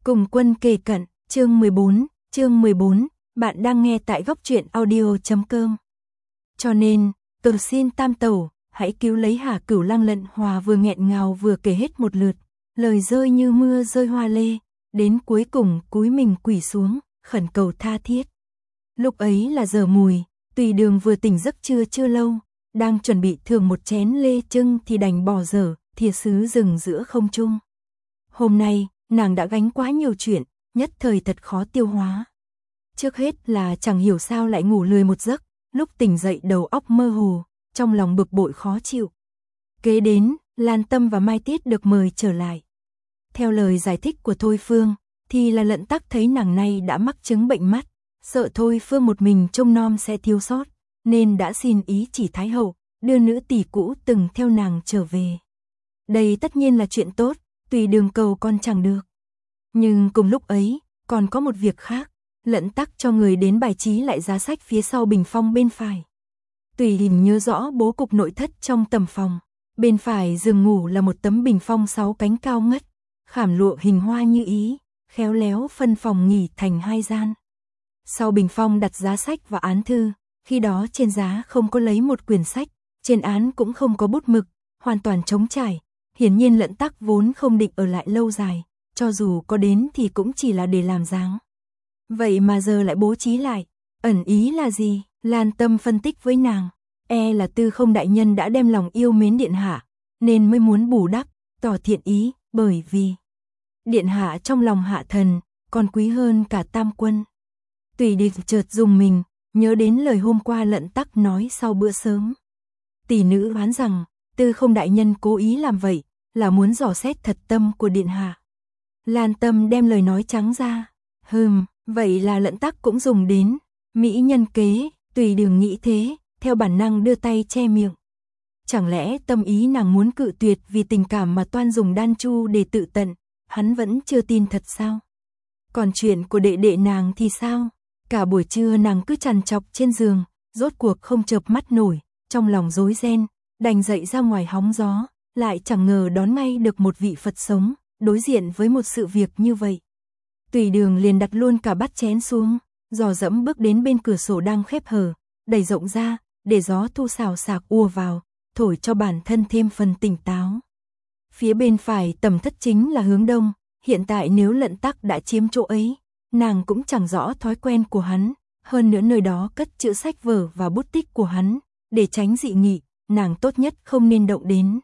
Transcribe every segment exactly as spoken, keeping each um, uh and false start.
Cùng quân kề cận, chương mười bốn, chương mười bốn, bạn đang nghe tại góc truyện audio chấm com. Cho nên, tôi xin Tam Tẩu, hãy cứu lấy Hà Cửu Lăng. Lận Hòa vừa nghẹn ngào vừa kể hết một lượt, lời rơi như mưa rơi hoa lê, đến cuối cùng cúi mình quỳ xuống, khẩn cầu tha thiết. Lúc ấy là giờ mùi, Tùy Đường vừa tỉnh giấc trưa chưa lâu, đang chuẩn bị thưởng một chén lê trưng thì đành bỏ dở, thìa sứ dừng giữa không trung. Hôm nay, nàng đã gánh quá nhiều chuyện, nhất thời thật khó tiêu hóa. Trước hết là chẳng hiểu sao lại ngủ lười một giấc, lúc tỉnh dậy đầu óc mơ hồ, trong lòng bực bội khó chịu. Kế đến, Lan Tâm và Mai Tiết được mời trở lại. Theo lời giải thích của Thôi Phương, thì là Lận Tắc thấy nàng này đã mắc chứng bệnh mắt, sợ Thôi Phương một mình trông nom sẽ thiếu sót, nên đã xin ý chỉ Thái Hậu, đưa nữ tỷ cũ từng theo nàng trở về. Đây tất nhiên là chuyện tốt, Tùy Đường cầu con chẳng được. Nhưng cùng lúc ấy, còn có một việc khác, Lận Tắc cho người đến bài trí lại giá sách phía sau bình phong bên phải. Tùy Hình nhớ rõ bố cục nội thất trong tầm phòng, bên phải giường ngủ là một tấm bình phong sáu cánh cao ngất, khảm lụa hình hoa như ý, khéo léo phân phòng nghỉ thành hai gian. Sau bình phong đặt giá sách và án thư, khi đó trên giá không có lấy một quyển sách, trên án cũng không có bút mực, hoàn toàn trống trải. Hiển nhiên Lận Tắc vốn không định ở lại lâu dài, cho dù có đến thì cũng chỉ là để làm dáng. Vậy mà giờ lại bố trí lại, ẩn ý là gì? Lan Tâm phân tích với nàng, e là Tư Không đại nhân đã đem lòng yêu mến điện hạ, nên mới muốn bù đắp, tỏ thiện ý, bởi vì điện hạ trong lòng hạ thần, còn quý hơn cả tam quân. Tùy Địch chợt dùng mình, nhớ đến lời hôm qua Lận Tắc nói sau bữa sớm. Tỷ nữ đoán rằng, Tư Không đại nhân cố ý làm vậy, là muốn dò xét thật tâm của điện hạ. Lan Tâm đem lời nói trắng ra, hừm, vậy là Lận Tắc cũng dùng đến mỹ nhân kế. Tùy Đường nghĩ thế, theo bản năng đưa tay che miệng. Chẳng lẽ tâm ý nàng muốn cự tuyệt vì tình cảm mà toan dùng đan chu để tự tận, hắn vẫn chưa tin thật sao? Còn chuyện của đệ đệ nàng thì sao? Cả buổi trưa nàng cứ trằn trọc trên giường, rốt cuộc không chợp mắt nổi, trong lòng rối ren, đành dậy ra ngoài hóng gió, lại chẳng ngờ đón ngay được một vị Phật sống, đối diện với một sự việc như vậy. Tùy Đường liền đặt luôn cả bát chén xuống, dò dẫm bước đến bên cửa sổ đang khép hờ, đẩy rộng ra, để gió thu xào xạc ùa vào, thổi cho bản thân thêm phần tỉnh táo. Phía bên phải tầm thất chính là hướng đông, hiện tại nếu Lận Tắc đã chiếm chỗ ấy, nàng cũng chẳng rõ thói quen của hắn, hơn nữa nơi đó cất chữ sách vở và bút tích của hắn, để tránh dị nghị, nàng tốt nhất không nên động đến.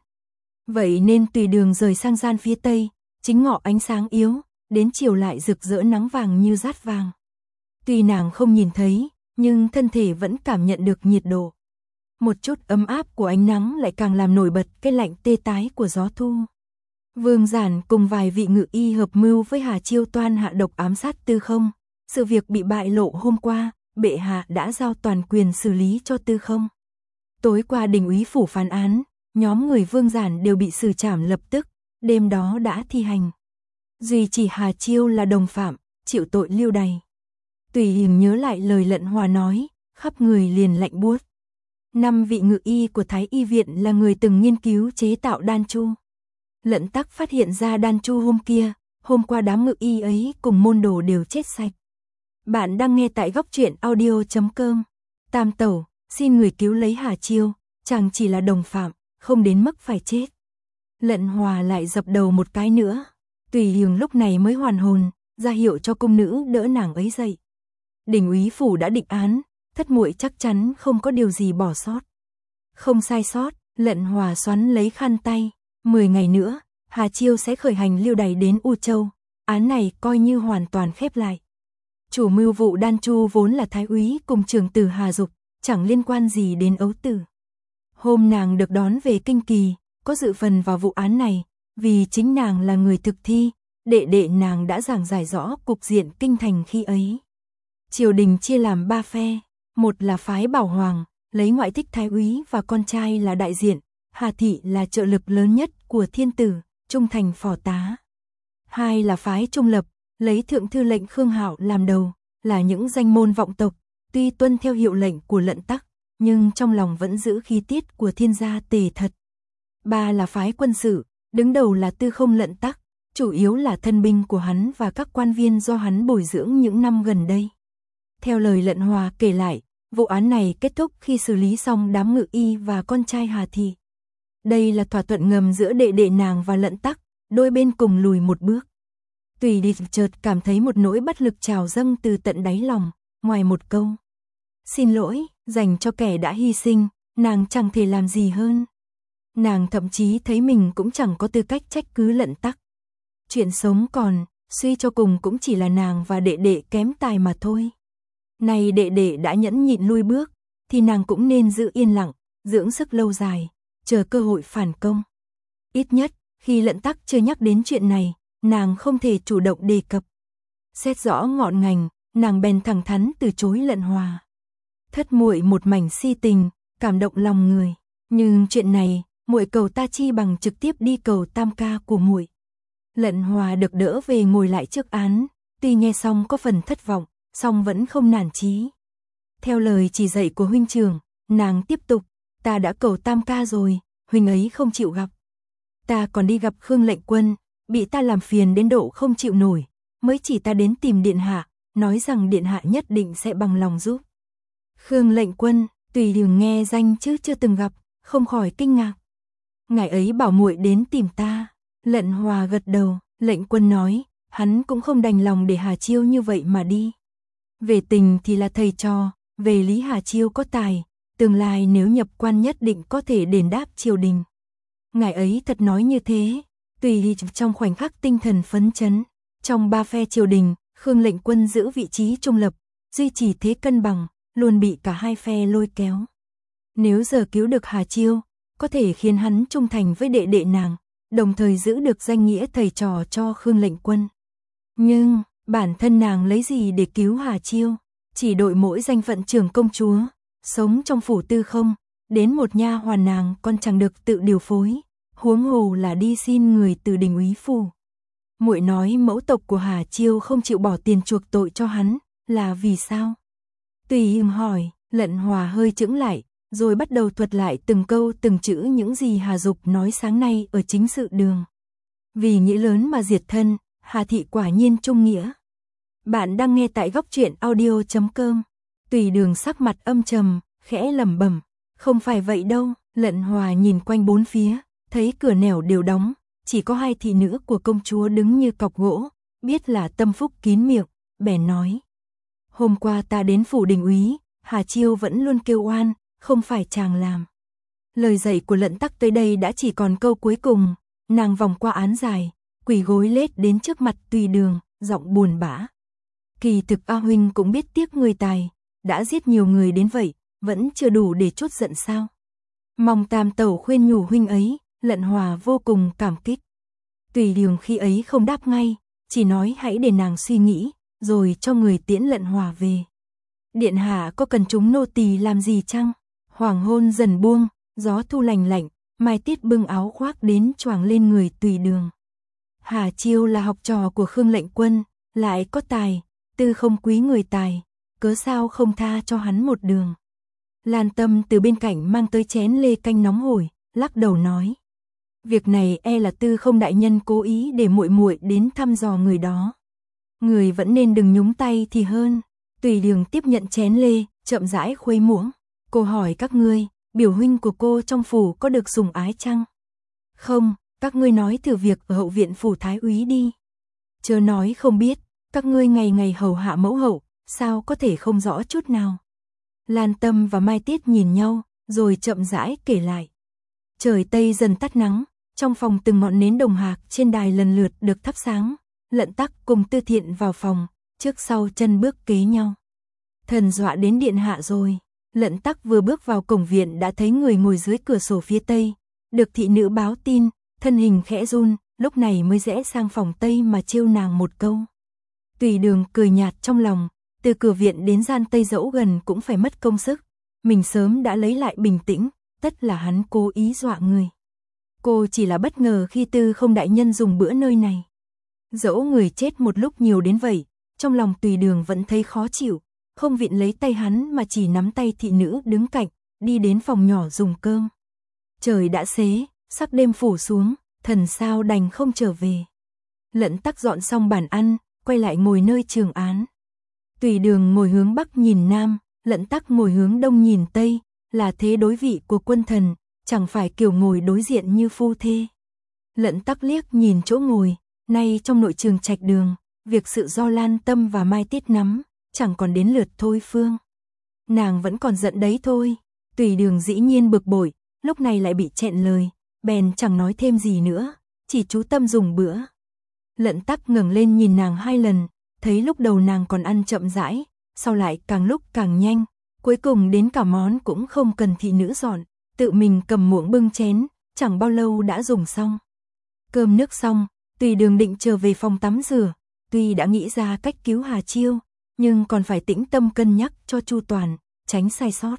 Vậy nên Tùy Đường rời sang gian phía tây, chính ngọ ánh sáng yếu, đến chiều lại rực rỡ nắng vàng như dát vàng. Tuy nàng không nhìn thấy, nhưng thân thể vẫn cảm nhận được nhiệt độ. Một chút ấm áp của ánh nắng lại càng làm nổi bật cái lạnh tê tái của gió thu. Vương Giản cùng vài vị ngự y hợp mưu với Hà Chiêu toan hạ độc ám sát Tư Không. Sự việc bị bại lộ hôm qua, bệ hạ đã giao toàn quyền xử lý cho Tư Không. Tối qua đình úy phủ phán án, nhóm người Vương Giản đều bị xử trảm lập tức, đêm đó đã thi hành. Duy chỉ Hà Chiêu là đồng phạm, chịu tội lưu đày. Tùy Hình nhớ lại lời Lận Hòa nói, khắp người liền lạnh buốt. Năm vị ngự y của Thái Y viện là người từng nghiên cứu chế tạo đan chu. Lận Tắc phát hiện ra đan chu hôm kia, hôm qua đám ngự y ấy cùng môn đồ đều chết sạch. Bạn đang nghe tại góc truyện audio chấm com. Tam Tẩu, xin người cứu lấy Hà Chiêu, chàng chỉ là đồng phạm, không đến mức phải chết. Lận Hòa lại dập đầu một cái nữa. Tùy Hình lúc này mới hoàn hồn, ra hiệu cho cung nữ đỡ nàng ấy dậy. Đình úy phủ đã định án, thất muội chắc chắn không có điều gì bỏ sót. Không sai sót, Lận Hòa xoắn lấy khăn tay. Mười ngày nữa, Hà Chiêu sẽ khởi hành lưu đày đến U Châu. Án này coi như hoàn toàn khép lại. Chủ mưu vụ đan chu vốn là Thái úy cùng trưởng tử Hà Dục, chẳng liên quan gì đến ấu tử. Hôm nàng được đón về Kinh Kỳ, có dự phần vào vụ án này, vì chính nàng là người thực thi, đệ đệ nàng đã giảng giải rõ cục diện kinh thành khi ấy. Triều đình chia làm ba phe, một là phái Bảo Hoàng, lấy ngoại thích Thái úy và con trai là đại diện, Hà thị là trợ lực lớn nhất của thiên tử, trung thành phò tá. Hai là phái Trung Lập, lấy thượng thư lệnh Khương Hạo làm đầu, là những danh môn vọng tộc, tuy tuân theo hiệu lệnh của Lận Tắc, nhưng trong lòng vẫn giữ khí tiết của thiên gia Tề Thật. Ba là phái quân sự, đứng đầu là Tư Không Lận Tắc, chủ yếu là thân binh của hắn và các quan viên do hắn bồi dưỡng những năm gần đây. Theo lời Lận Hòa kể lại, vụ án này kết thúc khi xử lý xong đám ngự y và con trai Hà Thị. Đây là thỏa thuận ngầm giữa đệ đệ nàng và Lận Tắc, đôi bên cùng lùi một bước. Tùy Địch chợt cảm thấy một nỗi bất lực trào dâng từ tận đáy lòng, ngoài một câu xin lỗi dành cho kẻ đã hy sinh, nàng chẳng thể làm gì hơn. Nàng thậm chí thấy mình cũng chẳng có tư cách trách cứ Lận Tắc. Chuyện sống còn, suy cho cùng cũng chỉ là nàng và đệ đệ kém tài mà thôi. Này đệ đệ đã nhẫn nhịn lui bước, thì nàng cũng nên giữ yên lặng, dưỡng sức lâu dài, chờ cơ hội phản công. Ít nhất, khi Lận Tắc chưa nhắc đến chuyện này, nàng không thể chủ động đề cập. Xét rõ ngọn ngành, nàng bèn thẳng thắn từ chối Lận Hòa. Thất muội một mảnh si tình, cảm động lòng người, nhưng chuyện này, muội cầu ta chi bằng trực tiếp đi cầu tam ca của muội. Lận Hòa được đỡ về ngồi lại trước án, tuy nghe xong có phần thất vọng, song vẫn không nản chí. Theo lời chỉ dạy của huynh trưởng, nàng tiếp tục, ta đã cầu tam ca rồi, huynh ấy không chịu gặp. Ta còn đi gặp Khương Lệnh Quân, bị ta làm phiền đến độ không chịu nổi, mới chỉ ta đến tìm điện hạ, nói rằng điện hạ nhất định sẽ bằng lòng giúp. Khương Lệnh Quân, Tùy Đường nghe danh chứ chưa từng gặp, không khỏi kinh ngạc. Ngài ấy bảo muội đến tìm ta. Lận Hòa gật đầu, Lệnh Quân nói, hắn cũng không đành lòng để Hà Chiêu như vậy mà đi. Về tình thì là thầy trò, về lý Hà Chiêu có tài, tương lai nếu nhập quan nhất định có thể đền đáp triều đình. Ngài ấy thật nói như thế. Tùy trong khoảnh khắc tinh thần phấn chấn, trong ba phe triều đình, Khương Lệnh Quân giữ vị trí trung lập, duy trì thế cân bằng, luôn bị cả hai phe lôi kéo. Nếu giờ cứu được Hà Chiêu, có thể khiến hắn trung thành với đệ đệ nàng, đồng thời giữ được danh nghĩa thầy trò cho Khương Lệnh Quân. Nhưng, bản thân nàng lấy gì để cứu Hà Chiêu? Chỉ đội mỗi danh phận trưởng công chúa, sống trong phủ tư không, đến một nha hoàn nàng còn chẳng được tự điều phối, huống hồ là đi xin người từ đình úy phủ. Muội nói mẫu tộc của Hà Chiêu không chịu bỏ tiền chuộc tội cho hắn, là vì sao? Tùy Hiềm hỏi, Lận Hòa hơi chững lại, rồi bắt đầu thuật lại từng câu từng chữ những gì Hà Dục nói sáng nay ở chính sự đường. Vì nghĩa lớn mà diệt thân, Hà Thị quả nhiên trung nghĩa. Bạn đang nghe tại góc truyện audio chấm com. Tùy Đường sắc mặt âm trầm, khẽ lẩm bẩm, không phải vậy đâu. Lận Hòa nhìn quanh bốn phía, thấy cửa nẻo đều đóng, chỉ có hai thị nữ của công chúa đứng như cọc gỗ, biết là tâm phúc kín miệng, bèn nói. Hôm qua ta đến phủ đình úy, Hà Chiêu vẫn luôn kêu oan, không phải chàng làm. Lời dạy của Lận Tắc tới đây đã chỉ còn câu cuối cùng, nàng vòng qua án dài, quỳ gối lết đến trước mặt Tùy Đường, giọng buồn bã. Kỳ thực A huynh cũng biết tiếc người tài, đã giết nhiều người đến vậy, vẫn chưa đủ để trút giận sao? Mong tam tẩu khuyên nhủ huynh ấy. Lận Hòa vô cùng cảm kích. Tùy Đường khi ấy không đáp ngay, chỉ nói hãy để nàng suy nghĩ, rồi cho người tiễn Lận Hòa về. Điện hạ có cần chúng nô tỳ làm gì chăng? Hoàng hôn dần buông, gió thu lành lạnh, Mai Tiết bưng áo khoác đến choàng lên người Tùy Đường. Hà Chiêu là học trò của Khương Lệnh Quân, lại có tài, tư không quý người tài, cớ sao không tha cho hắn một đường. Lan Tâm từ bên cạnh mang tới chén lê canh nóng hổi, lắc đầu nói. Việc này e là tư không đại nhân cố ý để muội muội đến thăm dò người đó. Người vẫn nên đừng nhúng tay thì hơn. Tùy Đường tiếp nhận chén lê, chậm rãi khuấy muỗng. Cô hỏi các ngươi, biểu huynh của cô trong phủ có được sủng ái chăng? Không, các ngươi nói thử việc ở hậu viện phủ thái úy đi. Chớ nói không biết, các ngươi ngày ngày hầu hạ mẫu hậu, sao có thể không rõ chút nào. Lan Tâm và Mai Tiết nhìn nhau, rồi chậm rãi kể lại. Trời Tây dần tắt nắng, trong phòng từng ngọn nến đồng hạc trên đài lần lượt được thắp sáng. Lận Tắc cùng Tư Thiện vào phòng, trước sau chân bước kế nhau. Thần dọa đến điện hạ rồi. Lận Tắc vừa bước vào cổng viện đã thấy người ngồi dưới cửa sổ phía tây. Được thị nữ báo tin, thân hình khẽ run, lúc này mới rẽ sang phòng tây mà trêu nàng một câu. Tùy Đường cười nhạt trong lòng, từ cửa viện đến gian tây dẫu gần cũng phải mất công sức. Mình sớm đã lấy lại bình tĩnh, tất là hắn cố ý dọa người. Cô chỉ là bất ngờ khi Tư không đại nhân dùng bữa nơi này. Dẫu người chết một lúc nhiều đến vậy, trong lòng Tùy Đường vẫn thấy khó chịu, không viện lấy tay hắn mà chỉ nắm tay thị nữ đứng cạnh, đi đến phòng nhỏ dùng cơm. Trời đã xế, sắc đêm phủ xuống, thần sao đành không trở về. Lận Tắc dọn xong bàn ăn, quay lại ngồi nơi trường án. Tùy Đường ngồi hướng bắc nhìn nam, Lận Tắc ngồi hướng đông nhìn tây, là thế đối vị của quân thần, chẳng phải kiểu ngồi đối diện như phu thê. Lận Tắc liếc nhìn chỗ ngồi, nay trong nội trường Trạch Đường, việc sự do Lan Tâm và Mai Tiết nắm, chẳng còn đến lượt Thôi Phương. Nàng vẫn còn giận đấy thôi. Tùy Đường dĩ nhiên bực bội, lúc này lại bị chẹn lời, bèn chẳng nói thêm gì nữa, chỉ chú tâm dùng bữa. Lận Tắc ngẩng lên nhìn nàng hai lần, thấy lúc đầu nàng còn ăn chậm rãi, sau lại càng lúc càng nhanh, cuối cùng đến cả món cũng không cần thị nữ dọn, tự mình cầm muỗng bưng chén, chẳng bao lâu đã dùng xong. Cơm nước xong, Tùy Đường định trở về phòng tắm rửa, tuy đã nghĩ ra cách cứu Hà Chiêu, nhưng còn phải tĩnh tâm cân nhắc cho chu toàn, tránh sai sót.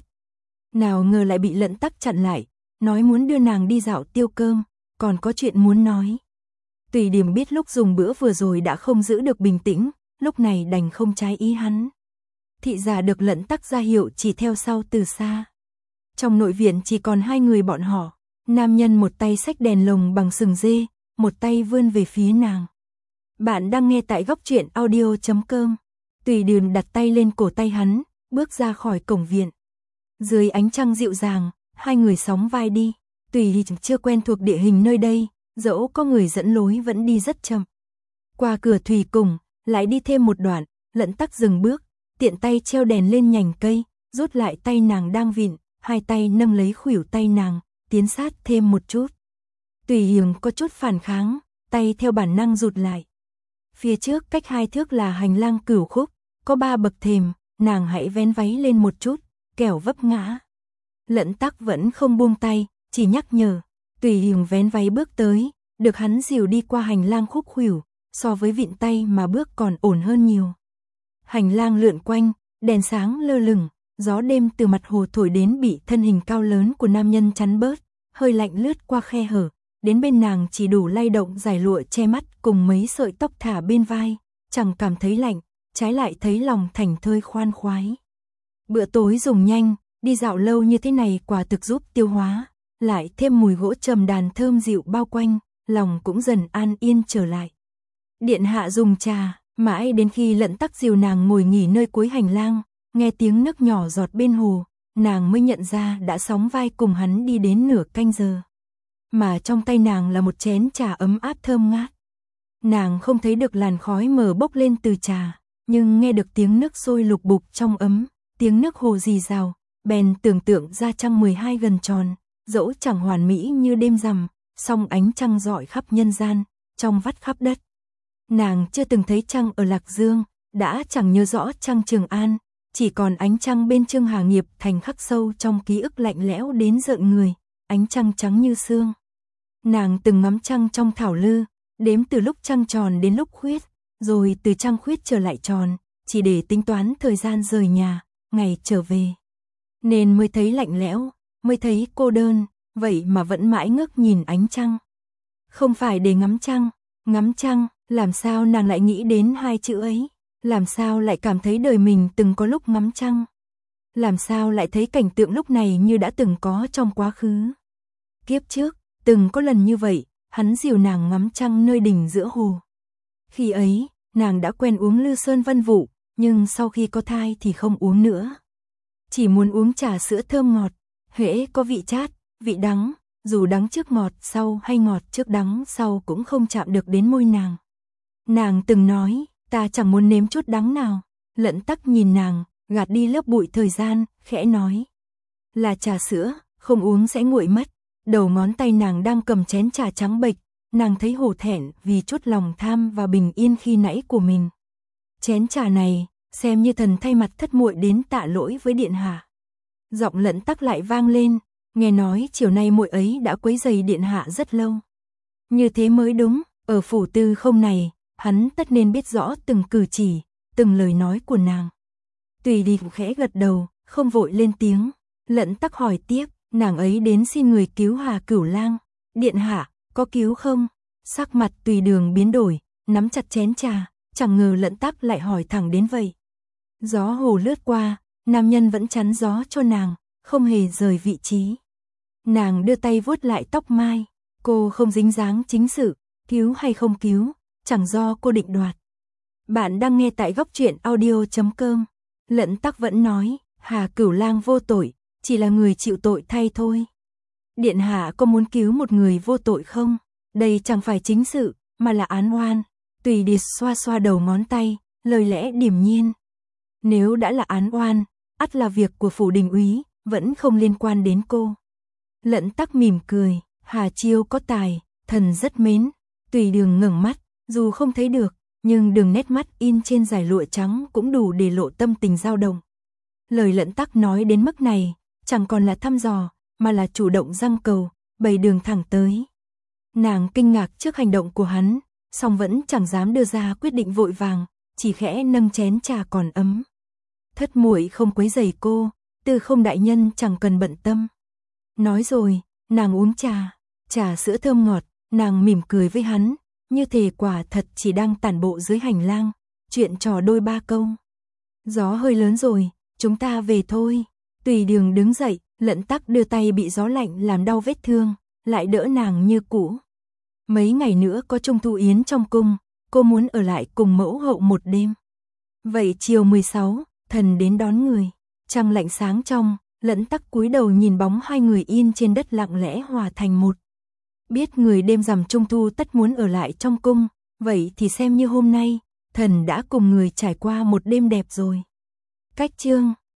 Nào ngờ lại bị Lận Tắc chặn lại, nói muốn đưa nàng đi dạo tiêu cơm, còn có chuyện muốn nói. Tùy Đường biết lúc dùng bữa vừa rồi đã không giữ được bình tĩnh, lúc này đành không trái ý hắn. Thị giả được Lận Tắc ra hiệu chỉ theo sau từ xa. Trong nội viện chỉ còn hai người bọn họ, nam nhân một tay xách đèn lồng bằng sừng dê, một tay vươn về phía nàng. Bạn đang nghe tại góc truyện audio chấm com. Tùy Đường đặt tay lên cổ tay hắn, bước ra khỏi cổng viện. Dưới ánh trăng dịu dàng, hai người sóng vai đi. Tùy chưa quen thuộc địa hình nơi đây, dẫu có người dẫn lối vẫn đi rất chậm. Qua cửa thủy cùng, lại đi thêm một đoạn, Lận Tắc dừng bước, tiện tay treo đèn lên nhành cây, rút lại tay nàng đang vịn, hai tay nâng lấy khuỷu tay nàng, tiến sát thêm một chút. Tùy Hiền có chút phản kháng, tay theo bản năng rụt lại. Phía trước cách hai thước là hành lang cửu khúc, có ba bậc thềm, nàng hãy vén váy lên một chút, kẻo vấp ngã. Lận Tắc vẫn không buông tay, chỉ nhắc nhở. Tùy Hiền vén váy bước tới, được hắn dìu đi qua hành lang khúc khuỷu, so với vịn tay mà bước còn ổn hơn nhiều. Hành lang lượn quanh, đèn sáng lơ lửng, gió đêm từ mặt hồ thổi đến bị thân hình cao lớn của nam nhân chắn bớt, hơi lạnh lướt qua khe hở, đến bên nàng chỉ đủ lay động giải lụa che mắt cùng mấy sợi tóc thả bên vai, chẳng cảm thấy lạnh, trái lại thấy lòng thảnh thơi khoan khoái. Bữa tối dùng nhanh, đi dạo lâu như thế này quả thực giúp tiêu hóa, lại thêm mùi gỗ trầm đàn thơm dịu bao quanh, lòng cũng dần an yên trở lại. Điện hạ dùng trà, mãi đến khi Lận Tắc dìu nàng ngồi nghỉ nơi cuối hành lang, nghe tiếng nước nhỏ giọt bên hồ, nàng mới nhận ra đã sóng vai cùng hắn đi đến nửa canh giờ. Mà trong tay nàng là một chén trà ấm áp thơm ngát. Nàng không thấy được làn khói mờ bốc lên từ trà, nhưng nghe được tiếng nước sôi lục bục trong ấm, tiếng nước hồ rì rào, bèn tưởng tượng ra trăng mười hai gần tròn, dẫu chẳng hoàn mỹ như đêm rằm, song ánh trăng rọi khắp nhân gian, trong vắt khắp đất. Nàng chưa từng thấy trăng ở Lạc Dương, đã chẳng nhớ rõ trăng Trường An, chỉ còn ánh trăng bên Trương Hà Nghiệp Thành khắc sâu trong ký ức lạnh lẽo đến rợn người, ánh trăng trắng như sương. Nàng từng ngắm trăng trong thảo lư, đếm từ lúc trăng tròn đến lúc khuyết, rồi từ trăng khuyết trở lại tròn, chỉ để tính toán thời gian rời nhà, ngày trở về. Nên mới thấy lạnh lẽo, mới thấy cô đơn, vậy mà vẫn mãi ngước nhìn ánh trăng. Không phải để ngắm trăng, ngắm trăng, làm sao nàng lại nghĩ đến hai chữ ấy, làm sao lại cảm thấy đời mình từng có lúc ngắm trăng. Làm sao lại thấy cảnh tượng lúc này như đã từng có trong quá khứ. Kiếp trước, từng có lần như vậy, hắn dìu nàng ngắm trăng nơi đỉnh giữa hồ. Khi ấy, nàng đã quen uống Lư Sơn Vân Vụ, nhưng sau khi có thai thì không uống nữa. Chỉ muốn uống trà sữa thơm ngọt, hễ có vị chát, vị đắng, dù đắng trước ngọt sau hay ngọt trước đắng sau cũng không chạm được đến môi nàng. Nàng từng nói, ta chẳng muốn nếm chút đắng nào. Lận Tắc nhìn nàng, gạt đi lớp bụi thời gian, khẽ nói. Là trà sữa, không uống sẽ nguội mất. Đầu ngón tay nàng đang cầm chén trà trắng bệch, nàng thấy hổ thẹn vì chút lòng tham và bình yên khi nãy của mình. Chén trà này, xem như thần thay mặt thất muội đến tạ lỗi với điện hạ. Giọng Lận Tắc lại vang lên, nghe nói chiều nay muội ấy đã quấy rầy điện hạ rất lâu. Như thế mới đúng, ở phủ tư không này, hắn tất nên biết rõ từng cử chỉ, từng lời nói của nàng. Tùy đi khẽ gật đầu, không vội lên tiếng. Lận Tắc hỏi tiếp, nàng ấy đến xin người cứu Hà Cửu Lang. Điện hạ, có cứu không? Sắc mặt Tùy Đường biến đổi, nắm chặt chén trà, chẳng ngờ Lận Tắc lại hỏi thẳng đến vậy. Gió hồ lướt qua, nam nhân vẫn chắn gió cho nàng, không hề rời vị trí. Nàng đưa tay vuốt lại tóc mai, cô không dính dáng chính sự, cứu hay không cứu, chẳng do cô định đoạt. Bạn đang nghe tại góc truyện audio chấm com. Lận Tắc vẫn nói, Hà Cửu Lang vô tội, chỉ là người chịu tội thay thôi. Điện hạ có muốn cứu một người vô tội không? Đây chẳng phải chính sự, mà là án oan. Tùy Điệt xoa xoa đầu ngón tay, lời lẽ điềm nhiên. Nếu đã là án oan, ắt là việc của phủ đình úy, vẫn không liên quan đến cô. Lận Tắc mỉm cười, Hà Chiêu có tài, thần rất mến. Tùy Đường ngẩng mắt, dù không thấy được, nhưng đường nét mắt in trên dải lụa trắng cũng đủ để lộ tâm tình dao động. Lời Lận Tắc nói đến mức này, chẳng còn là thăm dò, mà là chủ động giăng cầu, bày đường thẳng tới. Nàng kinh ngạc trước hành động của hắn, song vẫn chẳng dám đưa ra quyết định vội vàng, chỉ khẽ nâng chén trà còn ấm. Thất muội không quấy rầy cô, Tư Không đại nhân chẳng cần bận tâm. Nói rồi, nàng uống trà, trà sữa thơm ngọt, nàng mỉm cười với hắn, như thể quả thật chỉ đang tản bộ dưới hành lang, chuyện trò đôi ba câu. Gió hơi lớn rồi, chúng ta về thôi. Tùy Đường đứng dậy, Lận Tắc đưa tay bị gió lạnh làm đau vết thương, lại đỡ nàng như cũ. Mấy ngày nữa có Trung Thu Yến trong cung, cô muốn ở lại cùng mẫu hậu một đêm. Vậy chiều mười sáu, thần đến đón người. Trăng lạnh sáng trong, Lận Tắc cúi đầu nhìn bóng hai người yên trên đất lặng lẽ hòa thành một. Biết người đêm rằm Trung Thu tất muốn ở lại trong cung, vậy thì xem như hôm nay, thần đã cùng người trải qua một đêm đẹp rồi. Cách chương